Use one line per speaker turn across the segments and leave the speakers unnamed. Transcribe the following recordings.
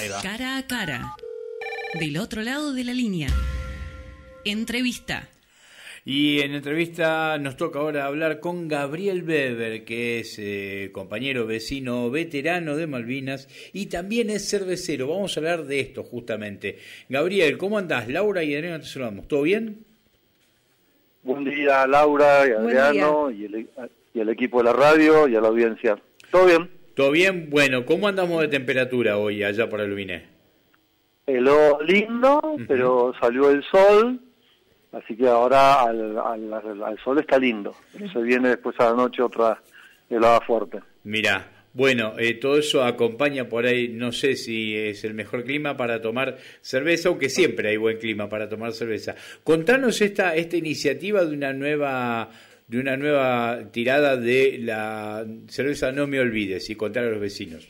Ahí va.
Cara a cara. Del otro lado de la línea. Entrevista.
Y en entrevista nos toca ahora hablar con Gabriel Weber, que es compañero vecino veterano de Malvinas y también es cervecero. Vamos a hablar de esto justamente. Gabriel, ¿cómo andás? Laura y Adriano te saludamos. ¿Todo bien?
Buen día, Laura y Adriano y el equipo de la radio y a la audiencia. ¿Todo bien?
¿Todo bien? Bueno, ¿cómo andamos de temperatura hoy allá por Aluminé?
Heló lindo, pero salió el sol. Así que ahora al sol está lindo. Se viene después a la noche otra helada fuerte.
Mirá, bueno, todo eso acompaña por ahí, no sé si es el mejor clima para tomar cerveza, aunque siempre hay buen clima para tomar cerveza. Contanos esta iniciativa de una nueva tirada de la cerveza No Me Olvides y contar a los vecinos.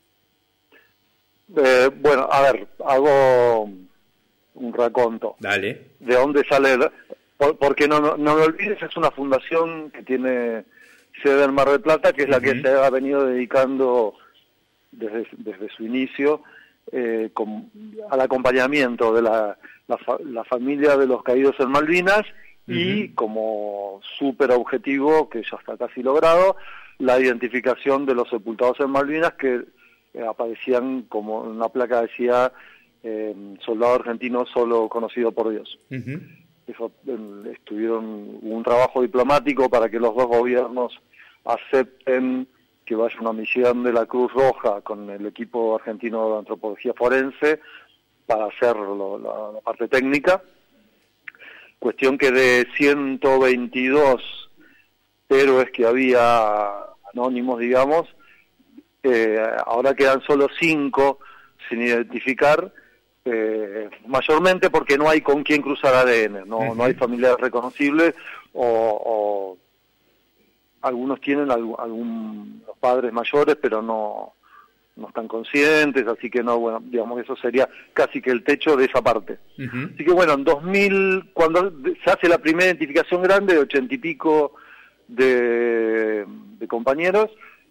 Bueno, a ver, hago un raconto.
Dale.
¿De dónde sale? Porque no me olvides, es una fundación que tiene sede en Mar del Plata, que es la que se ha venido dedicando desde su inicio al acompañamiento de la familia de los caídos en Malvinas y como súper objetivo, que ya está casi logrado, la identificación de los sepultados en Malvinas que aparecían como una placa decía soldado argentino solo conocido por Dios. Eso, hubo un trabajo diplomático para que los dos gobiernos acepten que vaya una misión de la Cruz Roja con el equipo argentino de antropología forense para hacer la parte técnica. Cuestión que de 122 héroes que había anónimos, digamos, ahora quedan solo 5 sin identificar, mayormente porque no hay con quién cruzar ADN, no hay familiares reconocibles o algunos tienen algún padres mayores pero no están conscientes, así que no, bueno, digamos que eso sería casi que el techo de esa parte. Así que bueno, en 2000, cuando se hace la primera identificación grande de 80 y pico de compañeros,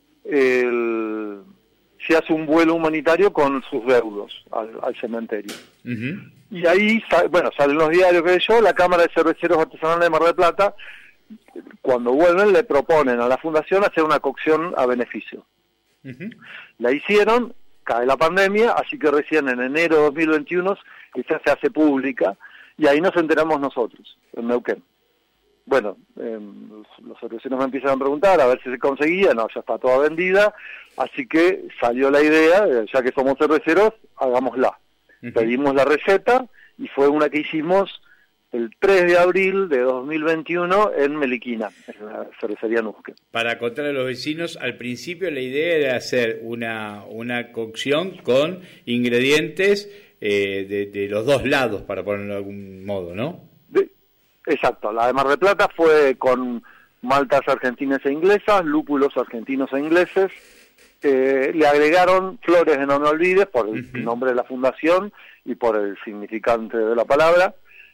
se hace un vuelo humanitario con sus deudos al cementerio. Y ahí, salen los diarios que yo, la Cámara de Cerveceros Artesanales de Mar del Plata, cuando vuelven le proponen a la fundación hacer una cocción a beneficio. La hicieron, cae la pandemia, así que recién en enero de 2021 esa se hace pública, y ahí nos enteramos nosotros, en Neuquén. Bueno, los cerveceros me empiezan a preguntar a ver si se conseguía, no, ya está toda vendida, así que salió la idea, ya que somos cerveceros, hagámosla. Pedimos la receta y fue una que hicimos el 3 de abril de 2021 en Meliquina, en la cervecería Nusque.
Para contar a los vecinos, al principio la idea era hacer una cocción con ingredientes de los dos lados, para ponerlo de algún modo, ¿no?
Exacto, la de Mar del Plata fue con maltas argentinas e inglesas, lúpulos argentinos e ingleses, le agregaron flores de No Me Olvides por el nombre de la fundación y por el significante de la palabra.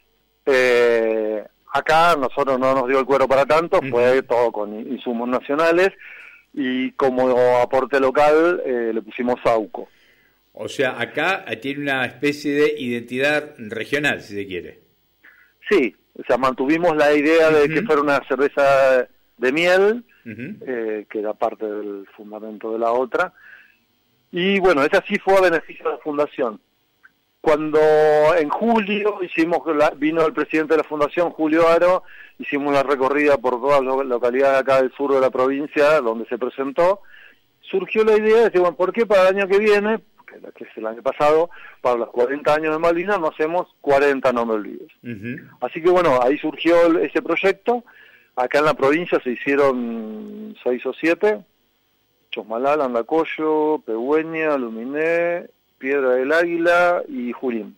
Acá nosotros no nos dio el cuero para tanto, fue todo con insumos nacionales y como aporte local le pusimos Sauco.
O sea, acá tiene una especie de identidad regional, si se quiere.
Sí, o sea, mantuvimos la idea de que fuera una cerveza de miel, que era parte del fundamento de la otra. Y bueno, esa sí fue a beneficio de la fundación. Cuando en julio vino el presidente de la fundación, Julio Aro, hicimos la recorrida por todas las localidades acá del sur de la provincia donde se presentó, surgió la idea de decir, bueno, ¿por qué para el año que viene, que es el año pasado, para los 40 años de Malvinas, no hacemos 40 No Me Olvides? Así que bueno, ahí surgió ese proyecto. Acá en la provincia se hicieron 6 o 7, Chosmalal, Andacollo, Pehuen, Aluminé, Piedra del Águila y Junín.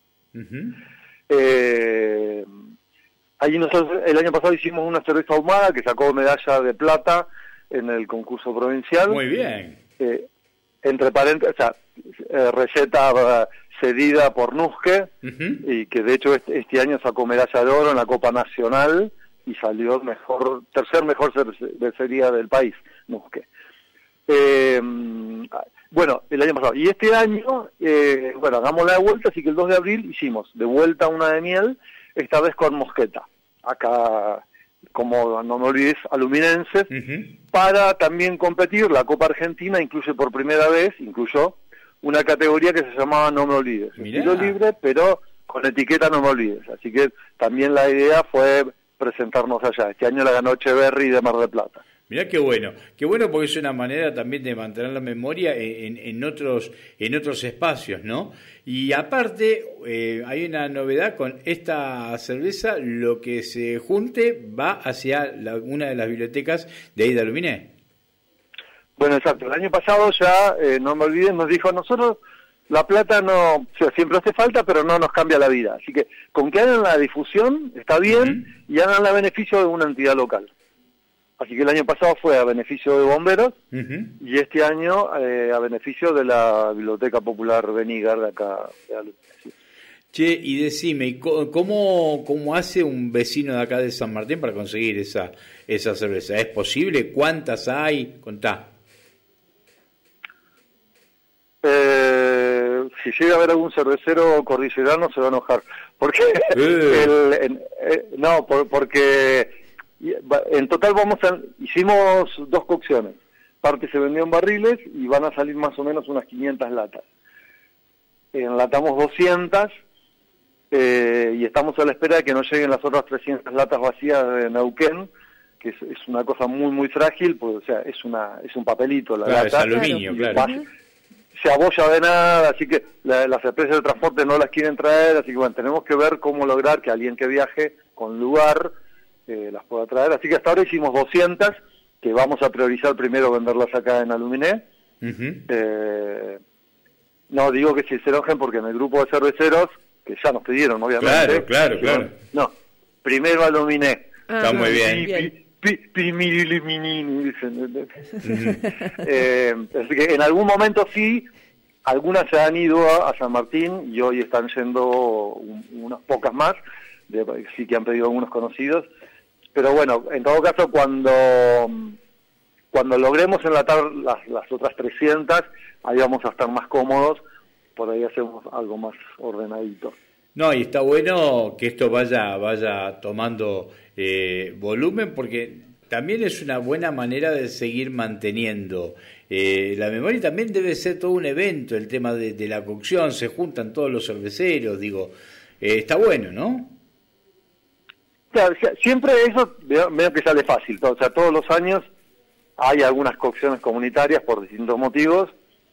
Ahí nosotros el año pasado hicimos una cerveza ahumada que sacó medalla de plata en el concurso provincial.
Muy bien.
Entre paréntesis, o sea, receta cedida por Nusque, y que de hecho este año sacó medalla de oro en la Copa Nacional y salió tercer mejor cervecería del país, Nusque. Bueno, el año pasado. Y este año, bueno, hagamos la vuelta, así que el 2 de abril hicimos de vuelta una de miel, esta vez con mosqueta. Acá, como no me olvides, aluminenses, para también competir. La Copa Argentina incluye por primera vez, incluyó una categoría que se llamaba No me olvides.
Mirá.
Estilo libre, pero con etiqueta No me olvides. Así que también la idea fue presentarnos allá. Este año la ganó Echeverry de Mar del Plata.
Mirá qué bueno porque es una manera también de mantener la memoria en otros espacios, ¿no? Y aparte hay una novedad con esta cerveza, lo que se junte va hacia una de las bibliotecas de ahí de Aluminé.
Bueno, exacto. El año pasado ya, no me olvides, nos dijo a nosotros, la plata no, o sea, siempre hace falta, pero no nos cambia la vida. Así que con que hagan la difusión está bien y hagan a beneficio de una entidad local. Así que el año pasado fue a beneficio de bomberos y este año a beneficio de la Biblioteca Popular Benigar de acá de Aluminé. Sí.
Che, y decime, ¿cómo hace un vecino de acá de San Martín para conseguir esa cerveza? ¿Es posible? ¿Cuántas hay? Contá.
Si llega a haber algún cervecero cordillerano se va a enojar. Porque porque en total hicimos 2 cocciones. Parte se vendió en barriles y van a salir más o menos unas 500 latas. Enlatamos 200 y estamos a la espera de que nos lleguen las otras 300 latas vacías de Neuquén, que es una cosa muy muy frágil, pues, o sea, es un papelito la lata.
Es aluminio, claro.
Se abolla de nada, así que las empresas de transporte no las quieren traer, así que bueno, tenemos que ver cómo lograr que alguien que viaje con lugar las pueda traer. Así que hasta ahora hicimos 200, que vamos a priorizar primero venderlas acá en Aluminé. No digo que se enojen porque en el grupo de cerveceros, que ya nos pidieron, obviamente.
Claro.
No, primero Aluminé.
Está muy bien.
Así que en algún momento sí, algunas se han ido a San Martín y hoy están yendo unas pocas más, sí que han pedido algunos conocidos, pero bueno, en todo caso cuando logremos enlatar las otras 300, ahí vamos a estar más cómodos, por ahí hacemos algo más ordenadito.
No, y está bueno que esto vaya tomando volumen, porque también es una buena manera de seguir manteniendo la memoria, y también debe ser todo un evento el tema de la cocción, se juntan todos los cerveceros, digo, está bueno, ¿no?
Claro, siempre eso veo que sale fácil, o sea, todos los años hay algunas cocciones comunitarias por distintos motivos,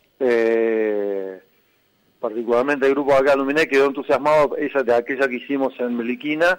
particularmente el grupo de acá Aluminé quedó entusiasmado de aquella que hicimos en Meliquina,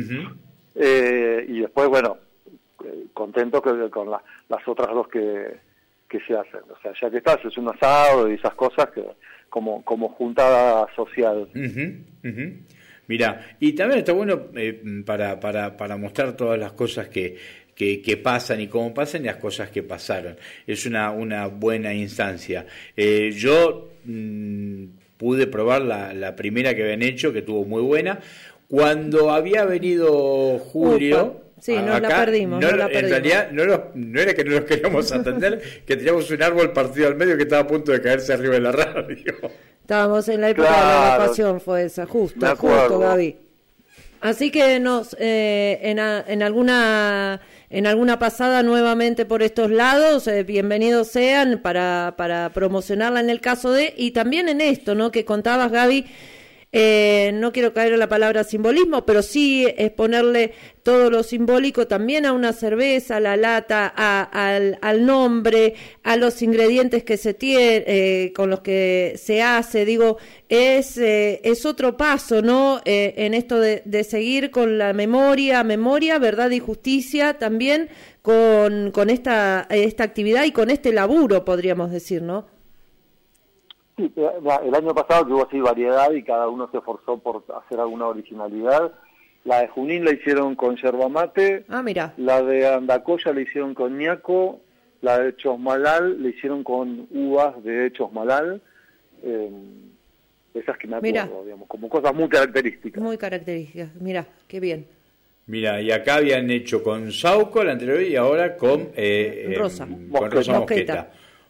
y después, bueno, contento con las otras 2 que se hacen. O sea, ya que estás, es un asado y esas cosas que como juntada social.
Mirá, y también está bueno para mostrar todas las cosas que pasan y cómo pasan y las cosas que pasaron. Es una buena instancia. Yo pude probar la primera que habían hecho, que estuvo muy buena. Cuando había venido Julio...
Sí, acá, la perdimos.
En realidad no era que no los queríamos atender, que teníamos un árbol partido al medio que estaba a punto de caerse arriba de la radio.
Estábamos en la época de la evacuación, fue esa, justo, Gaby. Así que en alguna pasada nuevamente por estos lados, bienvenidos sean para promocionarla en el caso de, y también en esto, ¿no? Que contabas, Gaby. No quiero caer en la palabra simbolismo, pero sí es ponerle todo lo simbólico también a una cerveza, a la lata, al nombre, a los ingredientes que se tiene, con los que se hace. Digo, es otro paso, ¿no? En esto de seguir con la memoria, verdad y justicia, también con esta actividad y con este laburo, podríamos decir, ¿no?
Sí, el año pasado que hubo así variedad y cada uno se esforzó por hacer alguna originalidad. La de Junín la hicieron con yerba mate,
mira.
La de Andacoya la hicieron con ñaco, la de Chosmalal la hicieron con uvas de Chosmalal, esas que me acuerdo, digamos, como cosas muy características.
Muy características, mira, qué bien.
Mira, y acá habían hecho con Sauco la anterior y ahora con
Rosa
Mosqueta.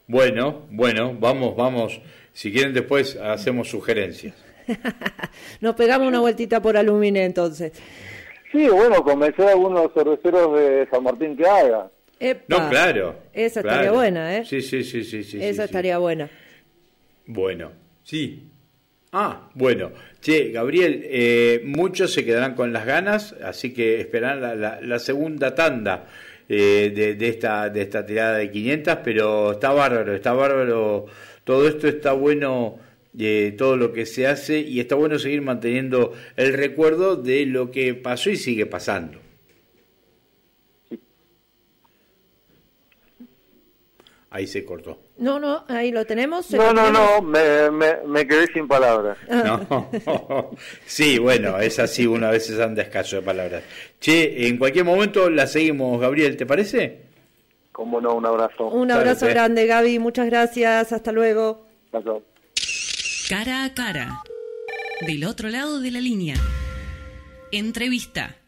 Bueno, vamos. Si quieren después hacemos sugerencias.
Nos pegamos una vueltita por Alumine entonces.
Sí, bueno, convencer a algunos cerveceros de San Martín que haga.
Epa,
No, claro.
Esa estaría buena, ¿eh?
Sí.
Esa estaría buena.
Bueno, sí. Bueno. Che, Gabriel, muchos se quedarán con las ganas, así que esperarán la segunda tanda de esta tirada de 500, pero está bárbaro. Todo esto está bueno, todo lo que se hace, y está bueno seguir manteniendo el recuerdo de lo que pasó y sigue pasando. Ahí se cortó.
No, ahí lo tenemos.
No, me quedé sin palabras.
No. Sí, bueno, es así, uno a veces anda escaso de palabras. Che, en cualquier momento la seguimos, Gabriel, ¿te parece?
Cómo no, un abrazo.
Un abrazo grande, Gaby, muchas gracias, hasta luego.
Chao.
Cara a cara, del otro lado de la línea. Entrevista.